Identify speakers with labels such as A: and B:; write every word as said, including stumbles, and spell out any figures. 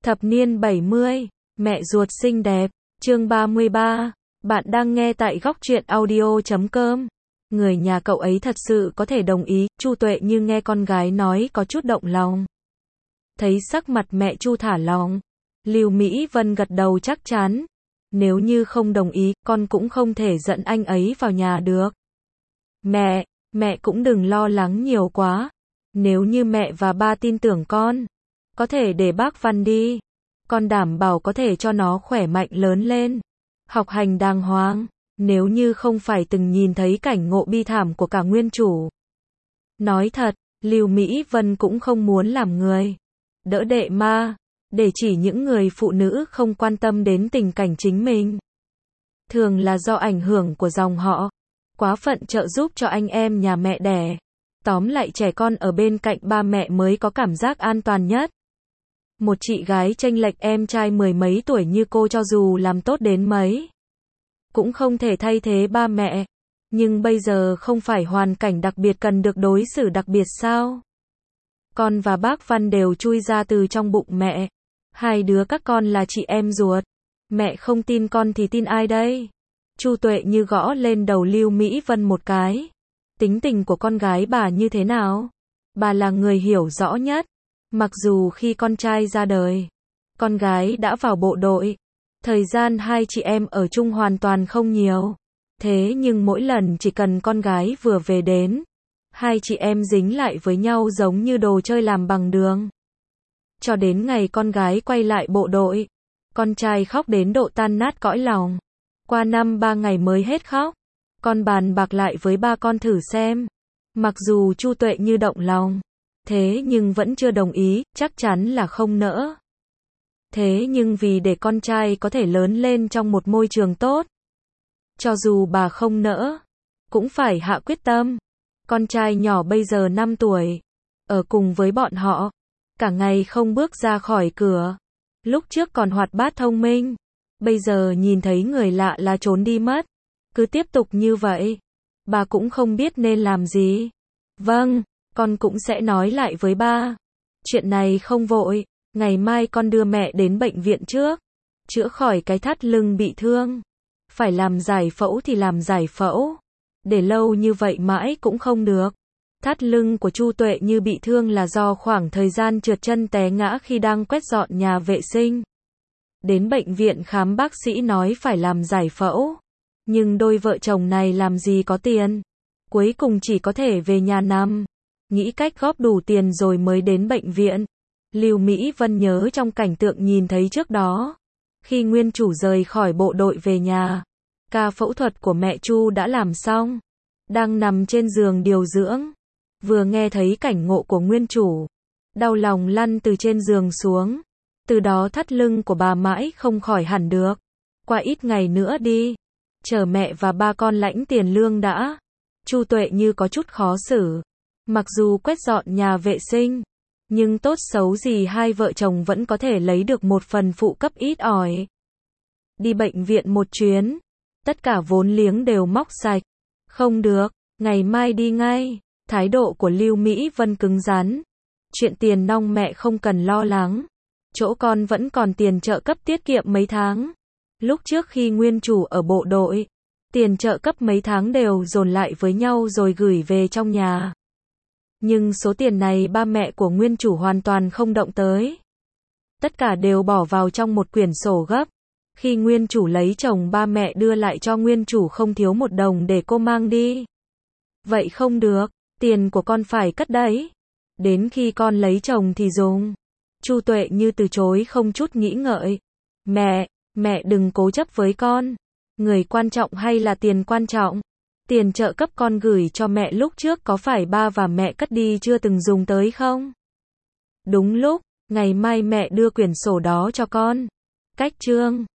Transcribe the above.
A: Thập niên bảy mươi, mẹ ruột xinh đẹp, chương ba mươi ba, bạn đang nghe tại góc truyện audio chấm com. Người nhà cậu ấy thật sự có thể đồng ý, Chu Tuệ Như nghe con gái nói có chút động lòng. Thấy sắc mặt mẹ Chu thả lỏng, Lưu Mỹ Vân gật đầu chắc chắn. Nếu như không đồng ý, con cũng không thể dẫn anh ấy vào nhà được. Mẹ, mẹ cũng đừng lo lắng nhiều quá. Nếu như mẹ và ba tin tưởng con, có thể để bác Văn đi. Con đảm bảo có thể cho nó khỏe mạnh lớn lên, học hành đàng hoàng. Nếu như không phải từng nhìn thấy cảnh ngộ bi thảm của cả nguyên chủ. Nói thật, Lưu Mỹ Vân cũng không muốn làm người đỡ đệ ma, để chỉ những người phụ nữ không quan tâm đến tình cảnh chính mình. Thường là do ảnh hưởng của dòng họ, quá phận trợ giúp cho anh em nhà mẹ đẻ. Tóm lại trẻ con ở bên cạnh ba mẹ mới có cảm giác an toàn nhất. Một chị gái chênh lệch em trai mười mấy tuổi như cô cho dù làm tốt đến mấy, cũng không thể thay thế ba mẹ. Nhưng bây giờ không phải hoàn cảnh đặc biệt cần được đối xử đặc biệt sao? Con và bác Văn đều chui ra từ trong bụng mẹ. Hai đứa các con là chị em ruột. Mẹ không tin con thì tin ai đây? Chu Tuệ Như gõ lên đầu Lưu Mỹ Vân một cái. Tính tình của con gái bà như thế nào? Bà là người hiểu rõ nhất. Mặc dù khi con trai ra đời, con gái đã vào bộ đội. Thời gian hai chị em ở chung hoàn toàn không nhiều. Thế nhưng mỗi lần chỉ cần con gái vừa về đến, hai chị em dính lại với nhau giống như đồ chơi làm bằng đường. Cho đến ngày con gái quay lại bộ đội, con trai khóc đến độ tan nát cõi lòng. Qua năm ba ngày mới hết khóc. Con bàn bạc lại với ba con thử xem. Mặc dù Chu Tuệ Như động lòng, thế nhưng vẫn chưa đồng ý, chắc chắn là không nỡ. Thế nhưng vì để con trai có thể lớn lên trong một môi trường tốt, cho dù bà không nỡ, cũng phải hạ quyết tâm. Con trai nhỏ bây giờ năm tuổi, ở cùng với bọn họ, cả ngày không bước ra khỏi cửa. Lúc trước còn hoạt bát thông minh, bây giờ nhìn thấy người lạ là trốn đi mất. Cứ tiếp tục như vậy, bà cũng không biết nên làm gì. Vâng, con cũng sẽ nói lại với ba. Chuyện này không vội, ngày mai con đưa mẹ đến bệnh viện trước, chữa khỏi cái thắt lưng bị thương. Phải làm giải phẫu thì làm giải phẫu. Để lâu như vậy mãi cũng không được. Thắt lưng của Chu Tuệ Như bị thương là do khoảng thời gian trượt chân té ngã khi đang quét dọn nhà vệ sinh. Đến bệnh viện khám bác sĩ nói phải làm giải phẫu. Nhưng đôi vợ chồng này làm gì có tiền. Cuối cùng chỉ có thể về nhà nằm. Nghĩ cách góp đủ tiền rồi mới đến bệnh viện. Lưu Mỹ Vân nhớ trong cảnh tượng nhìn thấy trước đó. Khi nguyên chủ rời khỏi bộ đội về nhà, ca phẫu thuật của mẹ Chu đã làm xong. Đang nằm trên giường điều dưỡng. Vừa nghe thấy cảnh ngộ của nguyên chủ, đau lòng lăn từ trên giường xuống. Từ đó thắt lưng của bà mãi không khỏi hẳn được. Qua ít ngày nữa đi, chờ mẹ và ba con lãnh tiền lương đã. Chu Tuệ Như có chút khó xử. Mặc dù quét dọn nhà vệ sinh, nhưng tốt xấu gì hai vợ chồng vẫn có thể lấy được một phần phụ cấp ít ỏi. Đi bệnh viện một chuyến, tất cả vốn liếng đều móc sạch. Không được, ngày mai đi ngay. Thái độ của Lưu Mỹ Vân cứng rắn. Chuyện tiền nong mẹ không cần lo lắng. Chỗ con vẫn còn tiền trợ cấp tiết kiệm mấy tháng. Lúc trước khi nguyên chủ ở bộ đội, tiền trợ cấp mấy tháng đều dồn lại với nhau rồi gửi về trong nhà. Nhưng số tiền này ba mẹ của nguyên chủ hoàn toàn không động tới. Tất cả đều bỏ vào trong một quyển sổ gấp. Khi nguyên chủ lấy chồng ba mẹ đưa lại cho nguyên chủ không thiếu một đồng để cô mang đi. Vậy không được, tiền của con phải cất đấy. Đến khi con lấy chồng thì dùng. Chu Tuệ Như từ chối không chút nghĩ ngợi. Mẹ, mẹ đừng cố chấp với con. Người quan trọng hay là tiền quan trọng? Tiền trợ cấp con gửi cho mẹ lúc trước có phải ba và mẹ cất đi chưa từng dùng tới không? Đúng lúc, ngày mai mẹ đưa quyển sổ đó cho con. Cách chương